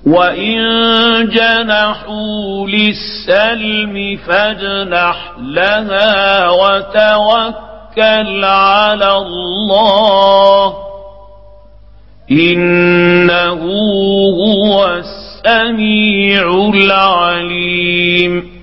وإن جنحوا للسلم فاجنح لها وتوكل على الله إنه هو السميع العليم.